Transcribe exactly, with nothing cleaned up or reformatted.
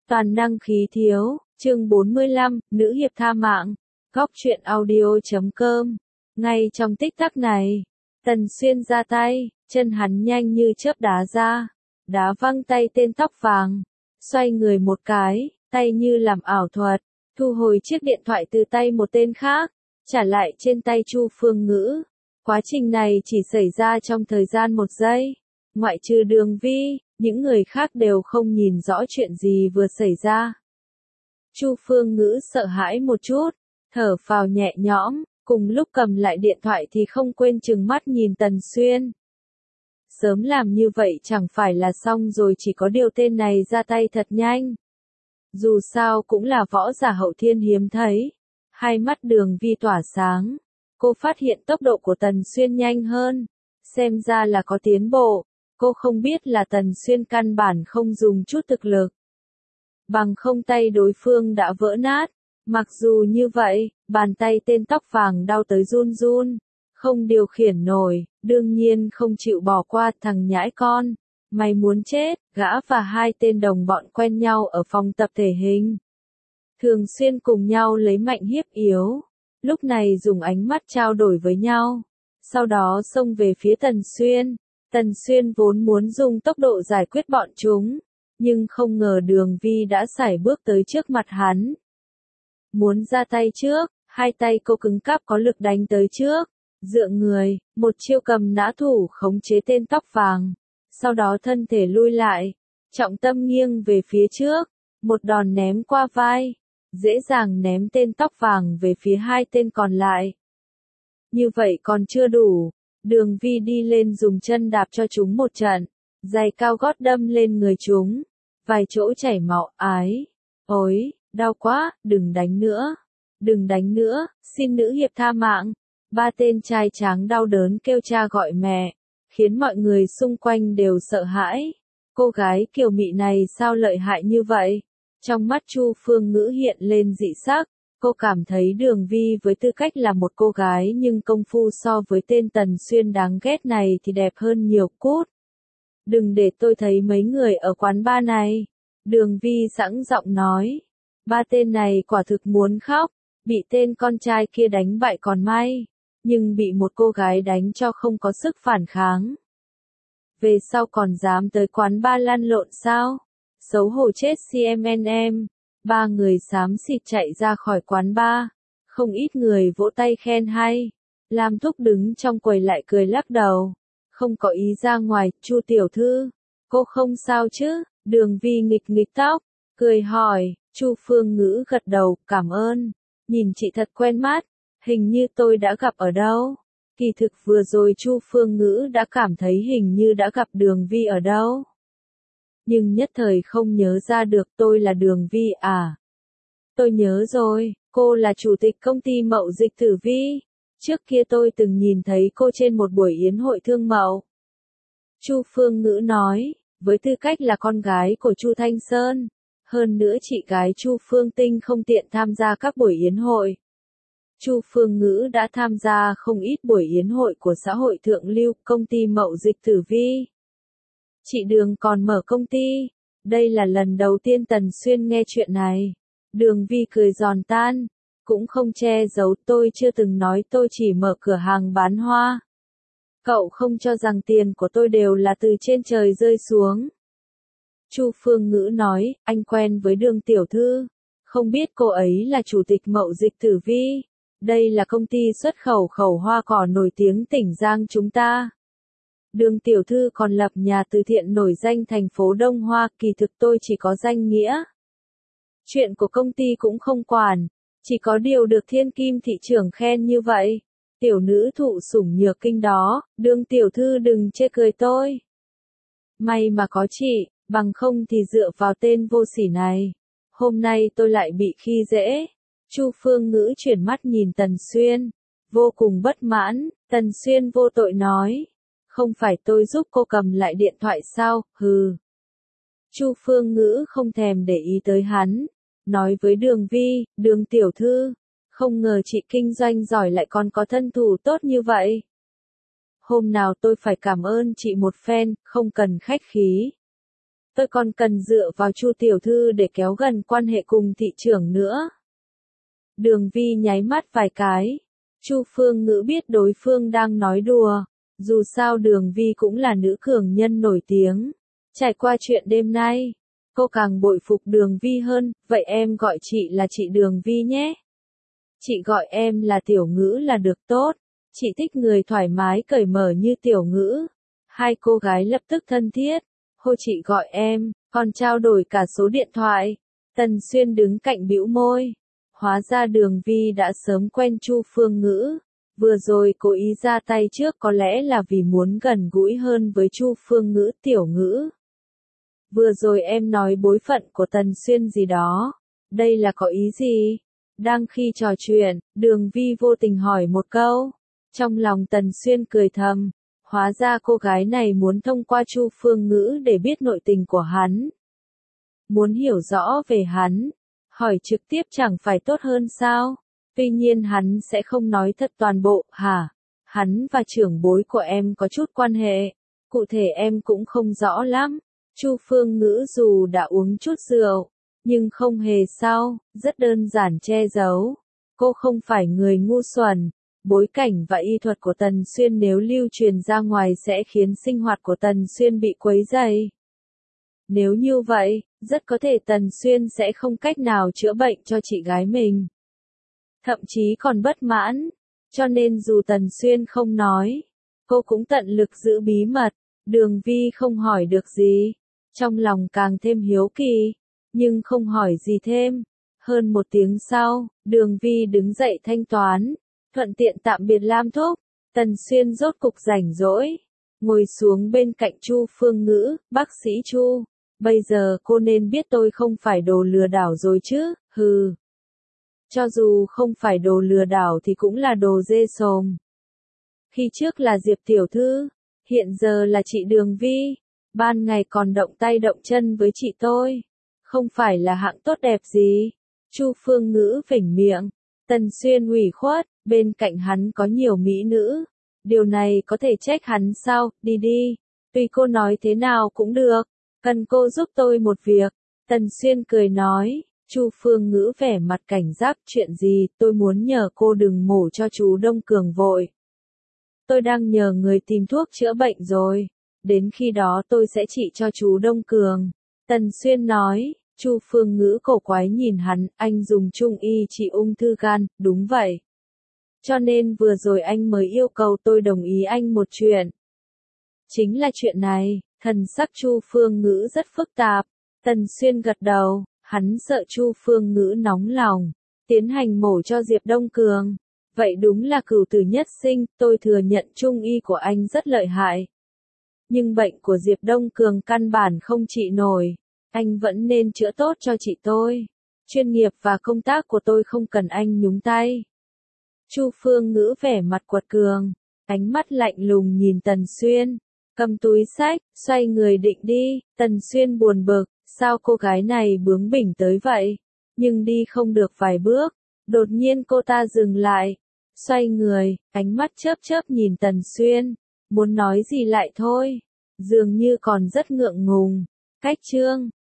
Toàn năng khí thiếu, chương bốn mươi lăm, nữ hiệp tha mạng, góc truyện audio chấm com. Ngay trong tích tắc này, Tần Xuyên ra tay, chân hắn nhanh như chớp đá ra, đá văng tay tên tóc vàng, xoay người một cái, tay như làm ảo thuật, thu hồi chiếc điện thoại từ tay một tên khác, trả lại trên tay Chu Phương Ngữ. Quá trình này chỉ xảy ra trong thời gian một giây, ngoại trừ Đường Vi, những người khác đều không nhìn rõ chuyện gì vừa xảy ra. Chu Phương Ngữ sợ hãi một chút, thở phào nhẹ nhõm, cùng lúc cầm lại điện thoại thì không quên trừng mắt nhìn Tần Xuyên. Sớm làm như vậy chẳng phải là xong rồi, chỉ có điều tên này ra tay thật nhanh. Dù sao cũng là võ giả hậu thiên hiếm thấy. Hai mắt Đường Vi tỏa sáng, cô phát hiện tốc độ của Tần Xuyên nhanh hơn, xem ra là có tiến bộ. Cô không biết là Tần Xuyên căn bản không dùng chút thực lực, bằng không tay đối phương đã vỡ nát. Mặc dù như vậy, bàn tay tên tóc vàng đau tới run run, không điều khiển nổi, đương nhiên không chịu bỏ qua. Thằng nhãi con, mày muốn chết. Gã và hai tên đồng bọn quen nhau ở phòng tập thể hình, thường xuyên cùng nhau lấy mạnh hiếp yếu, lúc này dùng ánh mắt trao đổi với nhau, sau đó xông về phía Tần Xuyên. Tần Xuyên vốn muốn dùng tốc độ giải quyết bọn chúng, nhưng không ngờ Đường Vi đã sải bước tới trước mặt hắn. Muốn ra tay trước, hai tay cô cứng cáp có lực đánh tới trước, dựa người, một chiêu cầm nã thủ khống chế tên tóc vàng, sau đó thân thể lui lại, trọng tâm nghiêng về phía trước, một đòn ném qua vai, dễ dàng ném tên tóc vàng về phía hai tên còn lại. Như vậy còn chưa đủ. Đường Vi đi lên dùng chân đạp cho chúng một trận, giày cao gót đâm lên người chúng, vài chỗ chảy máu. Ái, ôi, đau quá, đừng đánh nữa, đừng đánh nữa, xin nữ hiệp tha mạng. Ba tên trai tráng đau đớn kêu cha gọi mẹ, khiến mọi người xung quanh đều sợ hãi. Cô gái kiều mị này sao lợi hại như vậy? Trong mắt Chu Phương Ngữ hiện lên dị sắc. Cô cảm thấy Đường Vi với tư cách là một cô gái nhưng công phu so với tên Tần Xuyên đáng ghét này thì đẹp hơn nhiều cút. Đừng để tôi thấy mấy người ở quán bar này. Đường Vi sẵn giọng nói. Ba tên này quả thực muốn khóc, bị tên con trai kia đánh bại còn may, nhưng bị một cô gái đánh cho không có sức phản kháng. Về sau còn dám tới quán bar lăn lộn sao? Xấu hổ chết xê em en em. Ba người xám xịt chạy ra khỏi quán bar, không ít người vỗ tay khen hay. Lam Thúc đứng trong quầy lại cười lắc đầu, không có ý ra ngoài. Chu tiểu thư, cô không sao chứ? Đường Vi nghịch nghịch tóc, cười hỏi. Chu Phương Ngữ gật đầu, cảm ơn, nhìn chị thật quen mắt, hình như tôi đã gặp ở đâu. Kỳ thực vừa rồi Chu Phương Ngữ đã cảm thấy hình như đã gặp Đường Vi ở đâu, nhưng nhất thời không nhớ ra được. Tôi là Đường Vi à? Tôi nhớ rồi, cô là chủ tịch công ty mậu dịch Tử Vi. Trước kia tôi từng nhìn thấy cô trên một buổi yến hội thương mậu. Chu Phương Ngữ nói, với tư cách là con gái của Chu Thanh Sơn, hơn nữa chị gái Chu Phương Tinh không tiện tham gia các buổi yến hội. Chu Phương Ngữ đã tham gia không ít buổi yến hội của xã hội thượng lưu, công ty mậu dịch Tử Vi. Chị Đường còn mở công ty. Đây là lần đầu tiên Tần Xuyên nghe chuyện này. Đường Vi cười giòn tan, cũng không che giấu. Tôi chưa từng nói tôi chỉ mở cửa hàng bán hoa. Cậu không cho rằng tiền của tôi đều là từ trên trời rơi xuống. Chu Phương Ngữ nói, anh quen với Đường tiểu thư, không biết cô ấy là chủ tịch mậu dịch Tử Vi. Đây là công ty xuất khẩu khẩu hoa cỏ nổi tiếng tỉnh Giang chúng ta. Đường tiểu thư còn lập nhà từ thiện nổi danh thành phố Đông Hoa. Kỳ thực tôi chỉ có danh nghĩa, chuyện của công ty cũng không quản, chỉ có điều được thiên kim thị trưởng khen như vậy. Tiểu nữ thụ sủng nhược kinh đó. Đường tiểu thư đừng chê cười tôi. May mà có chị, bằng không thì dựa vào tên vô sỉ này, hôm nay tôi lại bị khi dễ. Chu Phương Ngữ chuyển mắt nhìn Tần Xuyên, vô cùng bất mãn. Tần Xuyên vô tội nói, không phải tôi giúp cô cầm lại điện thoại sao? Hừ. Chu Phương Ngữ không thèm để ý tới hắn, nói với Đường Vi, Đường tiểu thư, không ngờ chị kinh doanh giỏi lại còn có thân thủ tốt như vậy. Hôm nào tôi phải cảm ơn chị một phen, không cần khách khí. tôi còn cần dựa vào Chu tiểu thư để kéo gần quan hệ cùng thị trưởng nữa. Đường Vi nháy mắt vài cái. Chu Phương Ngữ biết đối phương đang nói đùa, dù sao Đường Vi cũng là nữ cường nhân nổi tiếng. Trải qua chuyện đêm nay, cô càng bội phục Đường Vi hơn, vậy em gọi chị là chị Đường Vi nhé. Chị gọi em là Tiểu Ngữ là được tốt, chị thích người thoải mái cởi mở như Tiểu Ngữ. Hai cô gái lập tức thân thiết, hô chị gọi em, còn trao đổi cả số điện thoại. Tần Xuyên đứng cạnh bĩu môi. Hóa ra Đường Vi đã sớm quen Chu Phương Ngữ, vừa rồi cố ý ra tay trước có lẽ là vì muốn gần gũi hơn với Chu Phương Ngữ. Tiểu Ngữ, vừa rồi em nói bối phận của Tần Xuyên gì đó, đây là có ý gì? Đang khi trò chuyện, Đường Vi vô tình hỏi một câu, trong lòng Tần Xuyên cười thầm, hóa ra cô gái này muốn thông qua Chu Phương Ngữ để biết nội tình của hắn. Muốn hiểu rõ về hắn, hỏi trực tiếp chẳng phải tốt hơn sao? Tuy nhiên hắn sẽ không nói thật toàn bộ, hả? Hắn và trưởng bối của em có chút quan hệ, cụ thể em cũng không rõ lắm. Chu Phương Ngữ dù đã uống chút rượu, nhưng không hề sao, rất đơn giản che giấu. Cô không phải người ngu xuẩn. Bối cảnh và y thuật của Tần Xuyên nếu lưu truyền ra ngoài sẽ khiến sinh hoạt của Tần Xuyên bị quấy rầy. Nếu như vậy, rất có thể Tần Xuyên sẽ không cách nào chữa bệnh cho chị gái mình. Thậm chí còn bất mãn. Cho nên dù Tần Xuyên không nói, cô cũng tận lực giữ bí mật. Đường Vi không hỏi được gì. Trong lòng càng thêm hiếu kỳ, nhưng không hỏi gì thêm. Hơn một tiếng sau, Đường Vi đứng dậy thanh toán, thuận tiện tạm biệt Lam Thúc. Tần Xuyên rốt cục rảnh rỗi, ngồi xuống bên cạnh Chu Phương Ngữ. Bác sĩ Chu, bây giờ cô nên biết tôi không phải đồ lừa đảo rồi chứ? Hừ. Cho dù không phải đồ lừa đảo thì cũng là đồ dê sồm. Khi trước là Diệp tiểu thư, hiện giờ là chị Đường Vi. Ban ngày còn động tay động chân với chị tôi, không phải là hạng tốt đẹp gì. Chu Phương Ngữ phỉnh miệng. Tần Xuyên ủy khuất, bên cạnh hắn có nhiều mỹ nữ. Điều này có thể trách hắn sao? Đi đi. Tùy cô nói thế nào cũng được. Cần cô giúp tôi một việc. Tần Xuyên cười nói. Chu Phương Ngữ vẻ mặt cảnh giác. Chuyện gì? Tôi muốn nhờ cô đừng mổ cho chú Đông Cường vội. Tôi đang nhờ người tìm thuốc chữa bệnh rồi. Đến khi đó tôi sẽ trị cho chú Đông Cường. Tần Xuyên nói. Chu Phương Ngữ cổ quái nhìn hắn, anh dùng trung y trị ung thư gan, đúng vậy. Cho nên vừa rồi anh mới yêu cầu tôi đồng ý anh một chuyện. Chính là chuyện này, thần sắc Chu Phương Ngữ rất phức tạp. Tần Xuyên gật đầu, hắn sợ Chu Phương Ngữ nóng lòng, tiến hành mổ cho Diệp Đông Cường. Vậy đúng là cửu tử nhất sinh, tôi thừa nhận trung y của anh rất lợi hại. Nhưng bệnh của Diệp Đông Cường căn bản không trị nổi. Anh vẫn nên chữa tốt cho chị tôi. Chuyên nghiệp và công tác của tôi không cần anh nhúng tay. Chu Phương Ngữ vẻ mặt quật cường, ánh mắt lạnh lùng nhìn Tần Xuyên, cầm túi xách, xoay người định đi. Tần Xuyên buồn bực, sao cô gái này bướng bỉnh tới vậy? Nhưng đi không được vài bước, đột nhiên cô ta dừng lại, xoay người, ánh mắt chớp chớp nhìn Tần Xuyên, muốn nói gì lại thôi, dường như còn rất ngượng ngùng. Cách chương